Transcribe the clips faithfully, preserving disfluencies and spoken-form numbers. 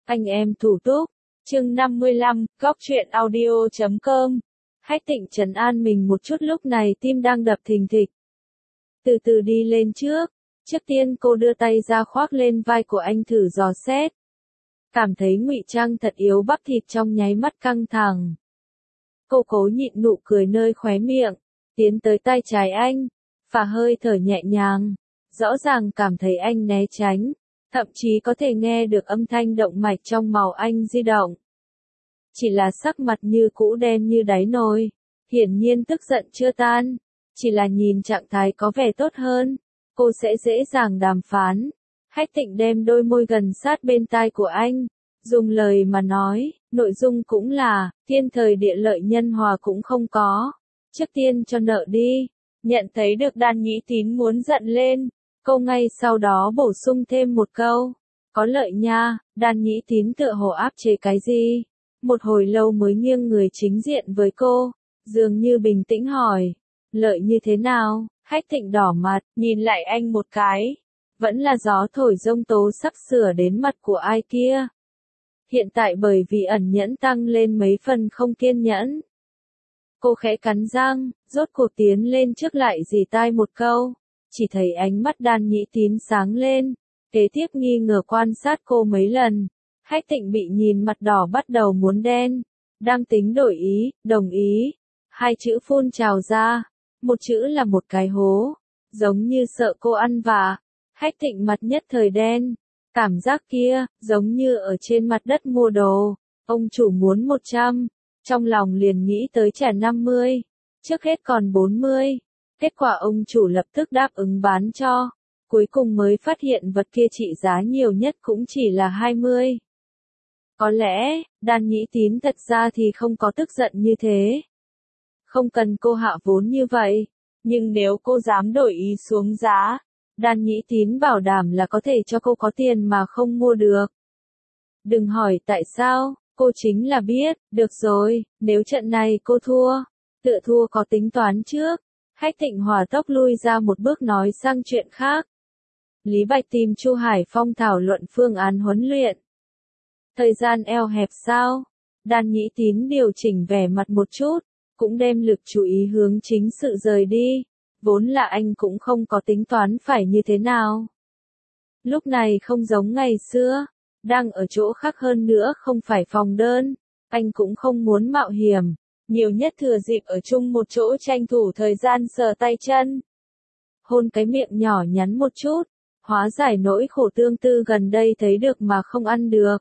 Anh em thủ túc, chương năm mươi lăm, góc truyện audio chấm com. Hách Tịnh trấn an mình một chút, lúc này tim đang đập thình thịch. Từ từ đi lên trước, trước tiên cô đưa tay ra khoác lên vai của anh thử dò xét. Cảm thấy ngụy trang thật yếu, bắp thịt trong nháy mắt căng thẳng. Cô cố nhịn nụ cười nơi khóe miệng, tiến tới tay trái anh, phả hơi thở nhẹ nhàng, rõ ràng cảm thấy anh né tránh, thậm chí có thể nghe được âm thanh động mạch trong màu anh di động. Chỉ là sắc mặt như cũ đen như đáy nồi, hiển nhiên tức giận chưa tan, chỉ là nhìn trạng thái có vẻ tốt hơn, cô sẽ dễ dàng đàm phán. Hách Tịnh đem đôi môi gần sát bên tai của anh, dùng lời mà nói, nội dung cũng là, thiên thời địa lợi nhân hòa cũng không có, trước tiên cho nợ đi. Nhận thấy được Đan Nhĩ Tín muốn giận lên, cô ngay sau đó bổ sung thêm một câu, có lợi nha. Đan Nhĩ Tín tựa hồ áp chế cái gì, một hồi lâu mới nghiêng người chính diện với cô, dường như bình tĩnh hỏi, lợi như thế nào? Hách Tịnh đỏ mặt, nhìn lại anh một cái, vẫn là gió thổi giông tố sắp sửa đến mặt của ai kia. Hiện tại bởi vì ẩn nhẫn tăng lên mấy phần không kiên nhẫn. Cô khẽ cắn răng, rốt cuộc tiến lên trước lại rỉ tai một câu, chỉ thấy ánh mắt Đan Nhĩ Tín sáng lên, kế tiếp nghi ngờ quan sát cô mấy lần. Hách Tịnh bị nhìn mặt đỏ bắt đầu muốn đen, đang tính đổi ý, đồng ý, hai chữ phun trào ra, một chữ là một cái hố, giống như sợ cô ăn vạ. Hách Tịnh mặt nhất thời đen, cảm giác kia, giống như ở trên mặt đất mua đồ, ông chủ muốn một trăm, trong lòng liền nghĩ tới trả năm mươi, trước hết còn bốn mươi, kết quả ông chủ lập tức đáp ứng bán cho, cuối cùng mới phát hiện vật kia trị giá nhiều nhất cũng chỉ là hai mươi. Có lẽ, Đan Nhĩ Tín thật ra thì không có tức giận như thế. Không cần cô hạ vốn như vậy, nhưng nếu cô dám đổi ý xuống giá, Đan Nhĩ Tín bảo đảm là có thể cho cô có tiền mà không mua được. Đừng hỏi tại sao, cô chính là biết, được rồi, nếu trận này cô thua, tự thua có tính toán trước. Hách Tịnh hòa tốc lui ra một bước nói sang chuyện khác. Lý Bạch tìm Chu Hải Phong thảo luận phương án huấn luyện. Thời gian eo hẹp sao? Đan Nhĩ Tín điều chỉnh vẻ mặt một chút, cũng đem lực chú ý hướng chính sự rời đi, vốn là anh cũng không có tính toán phải như thế nào. Lúc này không giống ngày xưa, đang ở chỗ khác, hơn nữa không phải phòng đơn, anh cũng không muốn mạo hiểm, nhiều nhất thừa dịp ở chung một chỗ tranh thủ thời gian sờ tay chân. Hôn cái miệng nhỏ nhắn một chút, hóa giải nỗi khổ tương tư gần đây thấy được mà không ăn được.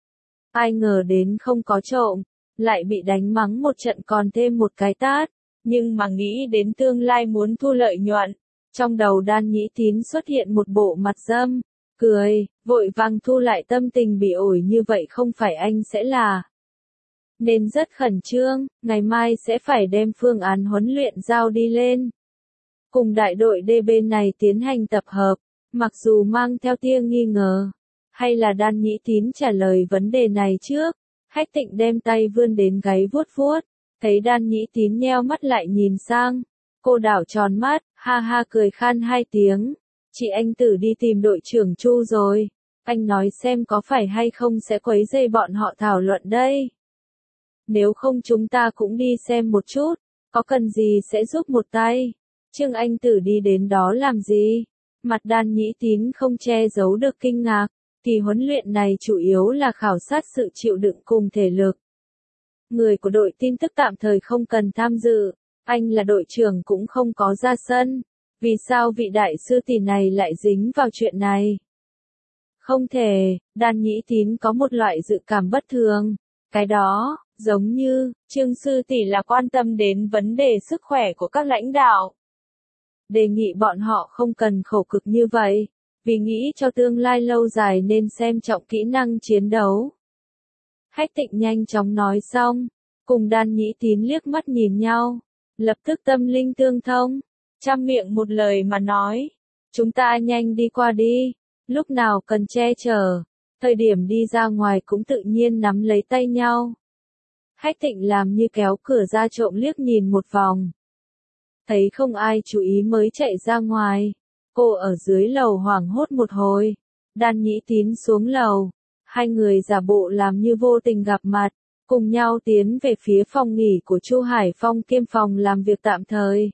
Ai ngờ đến không có trộm, lại bị đánh mắng một trận còn thêm một cái tát, nhưng mà nghĩ đến tương lai muốn thu lợi nhuận, trong đầu Đan Nhĩ Tín xuất hiện một bộ mặt dâm, cười, vội vàng thu lại tâm tình bị ổi như vậy, không phải anh sẽ là. Nên rất khẩn trương, ngày mai sẽ phải đem phương án huấn luyện giao đi lên. Cùng đại đội D bên này tiến hành tập hợp, mặc dù mang theo tia nghi ngờ. Hay là Đan Nhĩ Tín trả lời vấn đề này trước? Hách Tịnh đem tay vươn đến gáy vuốt vuốt, thấy Đan Nhĩ Tín nheo mắt lại nhìn sang, cô đảo tròn mắt, ha ha cười khan hai tiếng, chị anh Tử đi tìm đội trưởng Chu rồi, anh nói xem có phải hay không sẽ quấy rầy bọn họ thảo luận đây. Nếu không chúng ta cũng đi xem một chút, có cần gì sẽ giúp một tay. Trương Anh Tử đi đến đó làm gì? Mặt Đan Nhĩ Tín không che giấu được kinh ngạc. Kỳ huấn luyện này chủ yếu là khảo sát sự chịu đựng cùng thể lực. Người của đội tin tức tạm thời không cần tham dự, anh là đội trưởng cũng không có ra sân. Vì sao vị đại sư tỷ này lại dính vào chuyện này? Không thể, Đan Nhĩ Tín có một loại dự cảm bất thường. Cái đó, giống như, Trương sư tỷ là quan tâm đến vấn đề sức khỏe của các lãnh đạo. Đề nghị bọn họ không cần khổ cực như vậy. Vì nghĩ cho tương lai lâu dài nên xem trọng kỹ năng chiến đấu. Hách Tịnh nhanh chóng nói xong, cùng Đan Nhĩ Tín liếc mắt nhìn nhau, lập tức tâm linh tương thông, trăm miệng một lời mà nói, chúng ta nhanh đi qua đi, lúc nào cần che chở, thời điểm đi ra ngoài cũng tự nhiên nắm lấy tay nhau. Hách Tịnh làm như kéo cửa ra trộm liếc nhìn một vòng, thấy không ai chú ý mới chạy ra ngoài. Cô ở dưới lầu hoảng hốt một hồi, Đan Nhĩ Tín xuống lầu, Hai người giả bộ làm như vô tình gặp mặt, cùng nhau tiến về phía phòng nghỉ của Chu Hải Phong kiêm phòng làm việc tạm thời.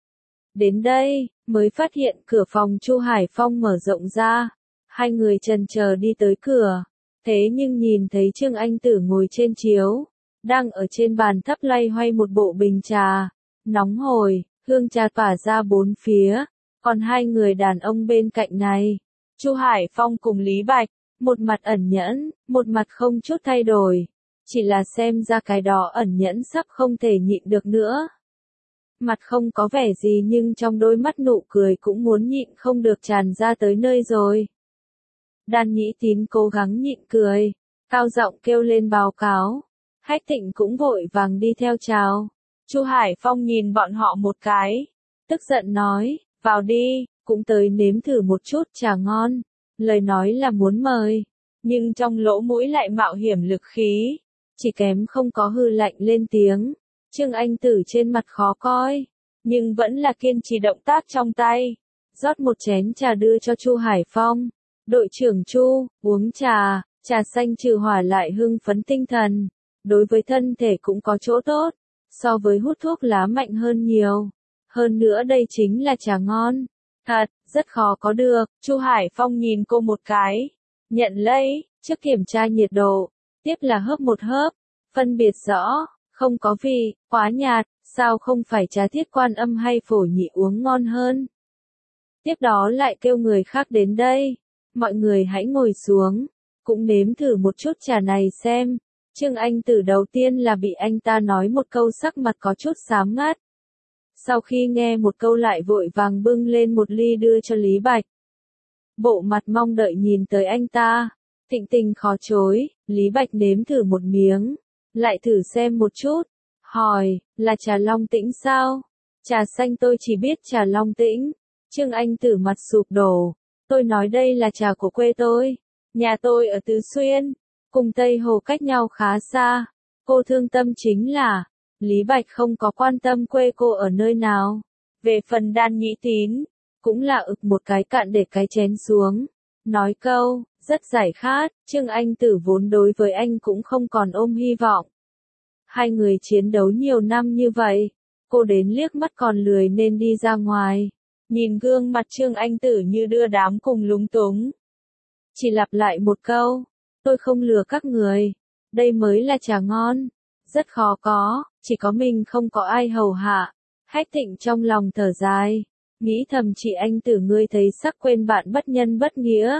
Đến đây, mới phát hiện cửa phòng Chu Hải Phong mở rộng ra. Hai người chần chờ đi tới cửa, thế nhưng nhìn thấy Trương Anh Tử ngồi trên chiếu, đang ở trên bàn thấp loay hoay một bộ bình trà, nóng hổi, hương trà tỏa ra bốn phía, còn hai người đàn ông bên cạnh này, Chu Hải Phong cùng Lý Bạch, một mặt ẩn nhẫn, một mặt không chút thay đổi, chỉ là xem ra cái đó ẩn nhẫn sắp không thể nhịn được nữa. Mặt không có vẻ gì nhưng trong đôi mắt nụ cười cũng muốn nhịn không được tràn ra tới nơi rồi. Đan Nhĩ Tín cố gắng nhịn cười, cao giọng kêu lên báo cáo. Hách Thịnh cũng vội vàng đi theo chào. Chu Hải Phong nhìn bọn họ một cái, tức giận nói, vào đi, cũng tới nếm thử một chút trà ngon. Lời nói là muốn mời, nhưng trong lỗ mũi lại mạo hiểm lực khí, chỉ kém không có hư lạnh lên tiếng. Trương Anh Tử trên mặt khó coi, nhưng vẫn là kiên trì động tác trong tay, rót một chén trà đưa cho Chu Hải Phong. Đội trưởng Chu, uống trà, trà xanh trừ hỏa lại hưng phấn tinh thần, đối với thân thể cũng có chỗ tốt, so với hút thuốc lá mạnh hơn nhiều. Hơn nữa đây chính là trà ngon. Thật, rất khó có được. Chu Hải Phong nhìn cô một cái, nhận lấy, trước kiểm tra nhiệt độ, tiếp là hớp một hớp, phân biệt rõ, không có vị, quá nhạt, sao không phải trà Thiết Quan Âm hay Phổ Nhị uống ngon hơn. Tiếp đó lại kêu người khác đến đây, mọi người hãy ngồi xuống, cũng nếm thử một chút trà này xem. Trương Anh Tử đầu tiên là bị anh ta nói một câu sắc mặt có chút xám ngắt. Sau khi nghe một câu lại vội vàng bưng lên một ly đưa cho Lý Bạch. Bộ mặt mong đợi nhìn tới anh ta, Thịnh tình khó chối, Lý Bạch nếm thử một miếng, lại thử xem một chút, hỏi, là trà Long Tĩnh sao? Trà xanh tôi chỉ biết trà Long Tĩnh. Trương Anh Tử mặt sụp đổ, tôi nói đây là trà của quê tôi, nhà tôi ở Tứ Xuyên, cùng Tây Hồ cách nhau khá xa, cô thương tâm chính là, Lý Bạch không có quan tâm quê cô ở nơi nào. Về phần Đan Nhĩ Tín, cũng là ực một cái cạn để cái chén xuống, nói câu, rất giải khát. Trương Anh Tử vốn đối với anh cũng không còn ôm hy vọng. Hai người chiến đấu nhiều năm như vậy, cô đến liếc mắt còn lười nên đi ra ngoài, nhìn gương mặt Trương Anh Tử như đưa đám cùng lúng túng. Chỉ lặp lại một câu, tôi không lừa các người, đây mới là trà ngon, rất khó có, chỉ có mình không có ai hầu hạ. Hách Thịnh trong lòng thở dài, nghĩ thầm chị Anh Tử ngươi thấy sắc quên bạn bất nhân bất nghĩa.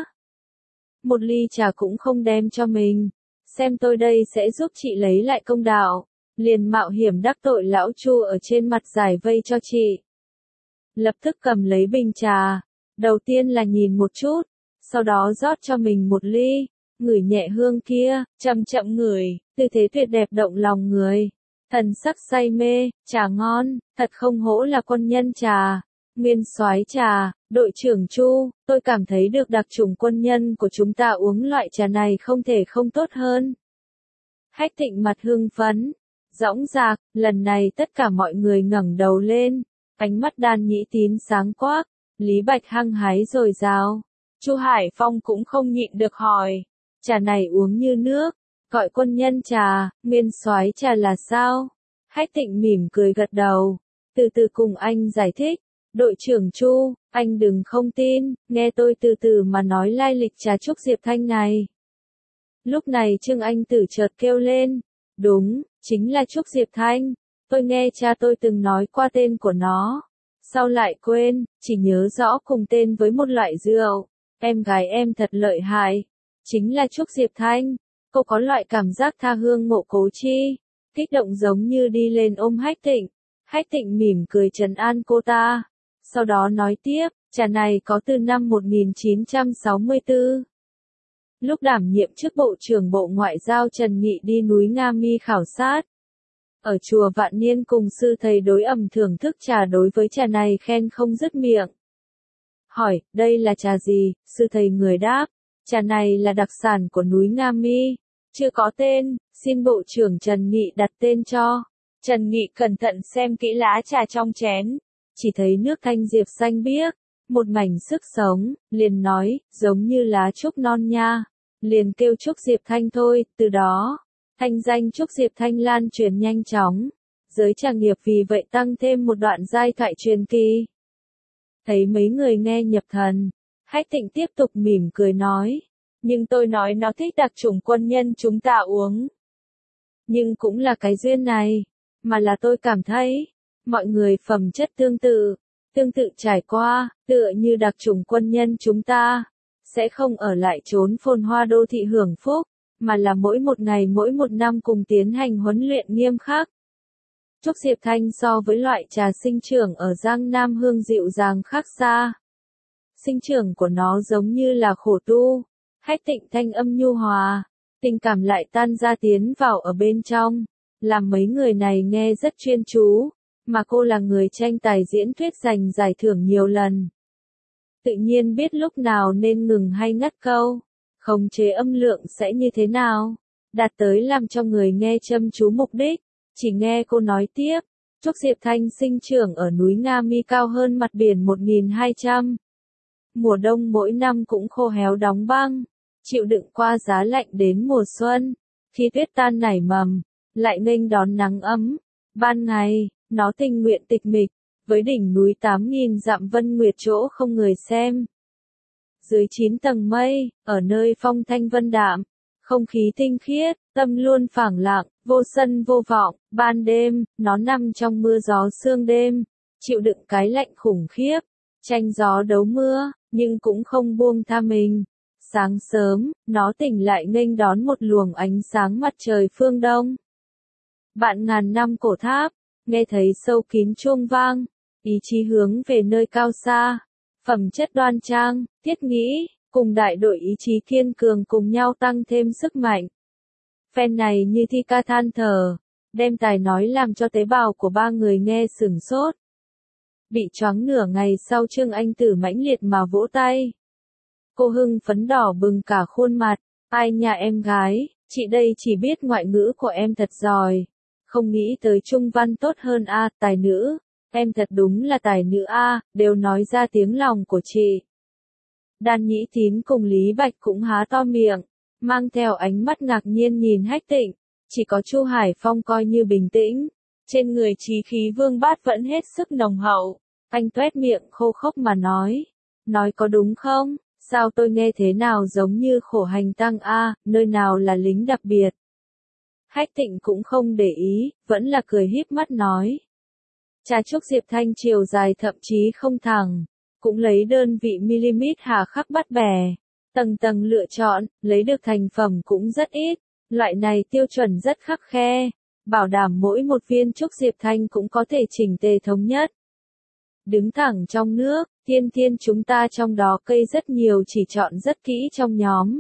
Một ly trà cũng không đem cho mình, xem tôi đây sẽ giúp chị lấy lại công đạo, liền mạo hiểm đắc tội lão Chu ở trên mặt giải vây cho chị. Lập tức cầm lấy bình trà, đầu tiên là nhìn một chút, sau đó rót cho mình một ly, ngửi nhẹ hương kia, chậm chậm ngửi, tư thế tuyệt đẹp động lòng người. Thần sắc say mê, trà ngon, thật không hổ là quân nhân trà, nguyên soái trà. Đội trưởng Chu, tôi cảm thấy được đặc chủng quân nhân của chúng ta uống loại trà này không thể không tốt hơn. Hách Thịnh mặt hưng phấn, dõng dạc, lần này tất cả mọi người ngẩng đầu lên, ánh mắt Đan Nhĩ Tín sáng quắc, Lý Bạch hăng hái dồi dào. Chu Hải Phong cũng không nhịn được hỏi, trà này uống như nước, gọi quân nhân trà, nguyên soái trà là sao? Hách Thịnh mỉm cười gật đầu, từ từ cùng anh giải thích. Đội trưởng Chu, anh đừng không tin, nghe tôi từ từ mà nói lai lịch trà Trúc Diệp Thanh này. Lúc này Trương Anh Tử chợt kêu lên, đúng, chính là Trúc Diệp Thanh, tôi nghe cha tôi từng nói qua tên của nó, sau lại quên, chỉ nhớ rõ cùng tên với một loại rượu, em gái em thật lợi hại, chính là Trúc Diệp Thanh. Cô có loại cảm giác tha hương mộ cố chi, kích động giống như đi lên ôm Hách Thịnh. Hách Thịnh mỉm cười trấn an cô ta. Sau đó nói tiếp, trà này có từ năm một nghìn chín trăm sáu mươi tư. Lúc đảm nhiệm chức Bộ trưởng Bộ Ngoại giao Trần Nghị đi núi Nga Mi khảo sát. Ở chùa Vạn Niên cùng sư thầy đối ẩm thưởng thức trà đối với trà này khen không dứt miệng. Hỏi, đây là trà gì? Sư thầy người đáp, trà này là đặc sản của núi Nga Mi, chưa có tên, xin Bộ trưởng Trần Nghị đặt tên cho. Trần Nghị cẩn thận xem kỹ lá trà trong chén. Chỉ thấy nước thanh diệp xanh biếc, một mảnh sức sống, liền nói, giống như lá trúc non nha. liền kêu Trúc Diệp Thanh thôi, từ đó, thanh danh Trúc Diệp Thanh lan truyền nhanh chóng. Giới trà nghiệp vì vậy tăng thêm một đoạn giai thoại truyền kỳ. Thấy mấy người nghe nhập thần, Hách Tịnh tiếp tục mỉm cười nói, nhưng tôi nói nó thích đặc chủng quân nhân chúng ta uống. Nhưng cũng là cái duyên này, mà là tôi cảm thấy, mọi người phẩm chất tương tự, tương tự trải qua, tựa như đặc chủng quân nhân chúng ta, sẽ không ở lại trốn phồn hoa đô thị hưởng phúc, mà là mỗi một ngày mỗi một năm cùng tiến hành huấn luyện nghiêm khắc. Trúc Diệp Thanh so với loại trà sinh trưởng ở Giang Nam hương dịu dàng khác xa. Sinh trưởng của nó giống như là khổ tu, Hách Tịnh thanh âm nhu hòa, tình cảm lại tan ra tiến vào ở bên trong, làm mấy người này nghe rất chuyên chú, mà cô là người tranh tài diễn thuyết giành giải thưởng nhiều lần. Tự nhiên biết lúc nào nên ngừng hay ngắt câu, khống chế âm lượng sẽ như thế nào, đạt tới làm cho người nghe chăm chú mục đích. Chỉ nghe cô nói tiếp, Trúc Diệp Thanh sinh trưởng ở núi Nga Mi cao hơn mặt biển một nghìn hai trăm. Mùa đông mỗi năm cũng khô héo đóng băng, chịu đựng qua giá lạnh đến mùa xuân, khi tuyết tan nảy mầm, lại nghênh đón nắng ấm. Ban ngày, nó tình nguyện tịch mịch, với đỉnh núi tám nghìn dặm vân nguyệt chỗ không người xem. Dưới chín tầng mây, ở nơi phong thanh vân đạm, không khí tinh khiết, tâm luôn phẳng lặng, vô sân vô vọng, ban đêm, nó nằm trong mưa gió sương đêm, chịu đựng cái lạnh khủng khiếp, tranh gió đấu mưa, nhưng cũng không buông tha mình. Sáng sớm, nó tỉnh lại nghênh đón một luồng ánh sáng mặt trời phương đông. Vạn ngàn năm cổ tháp, nghe thấy sâu kín chuông vang, ý chí hướng về nơi cao xa, phẩm chất đoan trang, thiết nghĩ, cùng đại đội ý chí kiên cường cùng nhau tăng thêm sức mạnh. Phen này như thi ca than thở, đem tài nói làm cho tế bào của ba người nghe sửng sốt. Bị choáng nửa ngày sau Trương Anh Tử mãnh liệt mà vỗ tay. Cô hưng phấn đỏ bừng cả khuôn mặt, ai nhà em gái, chị đây chỉ biết ngoại ngữ của em thật giỏi, không nghĩ tới trung văn tốt hơn a, tài nữ, em thật đúng là tài nữ a, đều nói ra tiếng lòng của chị. Đan Nhĩ Tín cùng Lý Bạch cũng há to miệng, mang theo ánh mắt ngạc nhiên nhìn Hách Tịnh, chỉ có Chu Hải Phong coi như bình tĩnh, trên người chí khí vương bát vẫn hết sức nồng hậu, anh tuét miệng khô khốc mà nói, nói có đúng không, sao tôi nghe thế nào giống như khổ hành tăng a, nơi nào là lính đặc biệt. Hách Tịnh cũng không để ý, vẫn là cười híp mắt nói. Trà Trúc Diệp Thanh chiều dài thậm chí không thẳng, cũng lấy đơn vị mm hà khắc bắt bẻ, tầng tầng lựa chọn, lấy được thành phẩm cũng rất ít, loại này tiêu chuẩn rất khắt khe, bảo đảm mỗi một viên Trúc Diệp Thanh cũng có thể chỉnh tề thống nhất. Đứng thẳng trong nước, thiên thiên chúng ta trong đó cây rất nhiều chỉ chọn rất kỹ trong nhóm.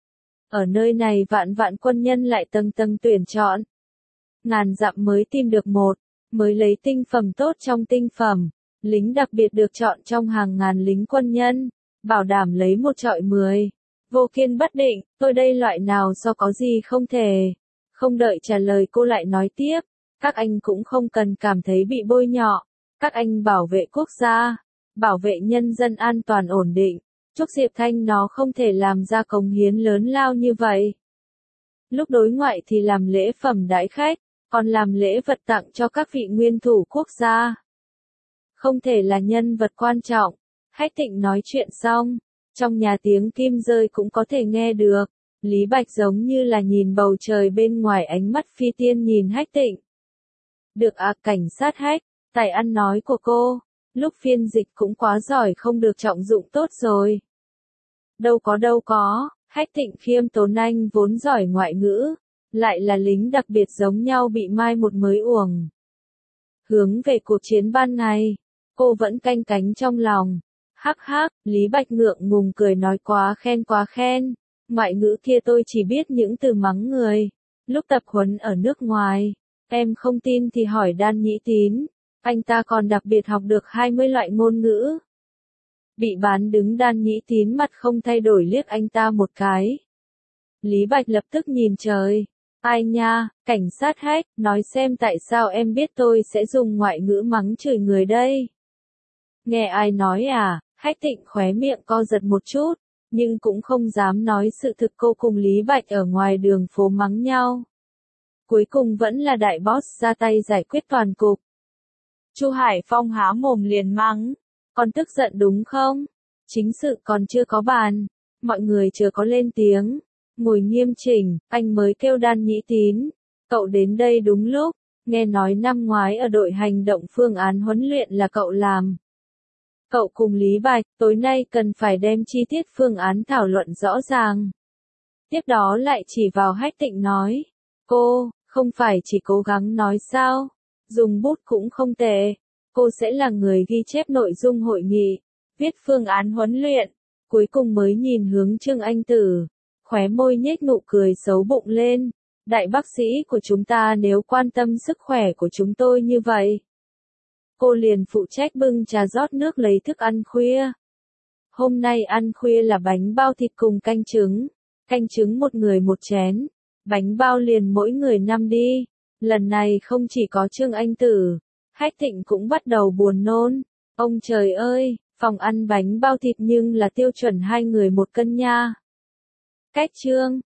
Ở nơi này vạn vạn quân nhân lại tầng tầng tuyển chọn. Ngàn dặm mới tìm được một, mới lấy tinh phẩm tốt trong tinh phẩm, lính đặc biệt được chọn trong hàng ngàn lính quân nhân, bảo đảm lấy một trọi mười. Vô Kiên bất định, tôi đây loại nào so có gì không thể. Không đợi trả lời cô lại nói tiếp, các anh cũng không cần cảm thấy bị bôi nhọ, các anh bảo vệ quốc gia, bảo vệ nhân dân an toàn ổn định. Trúc Diệp Thanh nó không thể làm ra cống hiến lớn lao như vậy. Lúc đối ngoại thì làm lễ phẩm đãi khách, còn làm lễ vật tặng cho các vị nguyên thủ quốc gia. Không thể là nhân vật quan trọng. Hách Tịnh nói chuyện xong, trong nhà tiếng kim rơi cũng có thể nghe được. Lý Bạch giống như là nhìn bầu trời bên ngoài, ánh mắt phi tiên nhìn Hách Tịnh. Được à, cảnh sát Hách, tài ăn nói của cô, lúc phiên dịch cũng quá giỏi, không được trọng dụng tốt rồi. Đâu có đâu có, Hách Tịnh khiêm tốn, anh vốn giỏi ngoại ngữ, lại là lính đặc biệt giống nhau bị mai một mới uổng. Hướng về cuộc chiến ban ngày, cô vẫn canh cánh trong lòng. Hắc hắc, Lý Bạch ngượng ngùng cười nói quá khen quá khen, ngoại ngữ kia tôi chỉ biết những từ mắng người. Lúc tập huấn ở nước ngoài, em không tin thì hỏi Đan Nhĩ Tín, anh ta còn đặc biệt học được hai mươi loại ngôn ngữ. Bị bán đứng Đan Nhĩ Tín mặt không thay đổi liếc anh ta một cái. Lý Bạch lập tức nhìn trời. Ai nha, cảnh sát Hách, nói xem tại sao em biết tôi sẽ dùng ngoại ngữ mắng chửi người đây. Nghe ai nói à, Hách Tịnh khóe miệng co giật một chút, nhưng cũng không dám nói sự thực cô cùng Lý Bạch ở ngoài đường phố mắng nhau. Cuối cùng vẫn là đại boss ra tay giải quyết toàn cục. Chu Hải Phong há mồm liền mắng, con tức giận đúng không? Chính sự còn chưa có bàn, mọi người chưa có lên tiếng, ngồi nghiêm chỉnh, anh mới kêu Đan Nhĩ Tín, cậu đến đây đúng lúc, nghe nói năm ngoái ở đội hành động phương án huấn luyện là cậu làm. Cậu cùng Lý Bạch, tối nay cần phải đem chi tiết phương án thảo luận rõ ràng. Tiếp đó lại chỉ vào Hách Tịnh nói, cô, không phải chỉ cố gắng nói sao, dùng bút cũng không tệ, cô sẽ là người ghi chép nội dung hội nghị, viết phương án huấn luyện, cuối cùng mới nhìn hướng Trương Anh Tử, khóe môi nhếch nụ cười xấu bụng lên, đại bác sĩ của chúng ta nếu quan tâm sức khỏe của chúng tôi như vậy. Cô liền phụ trách bưng trà rót nước lấy thức ăn khuya. Hôm nay ăn khuya là bánh bao thịt cùng canh trứng, canh trứng một người một chén, bánh bao liền mỗi người năm đi. Lần này không chỉ có Trương Anh Tử, Hách Thịnh cũng bắt đầu buồn nôn. Ông trời ơi, phòng ăn bánh bao thịt nhưng là tiêu chuẩn hai người một cân nha. Cách Trương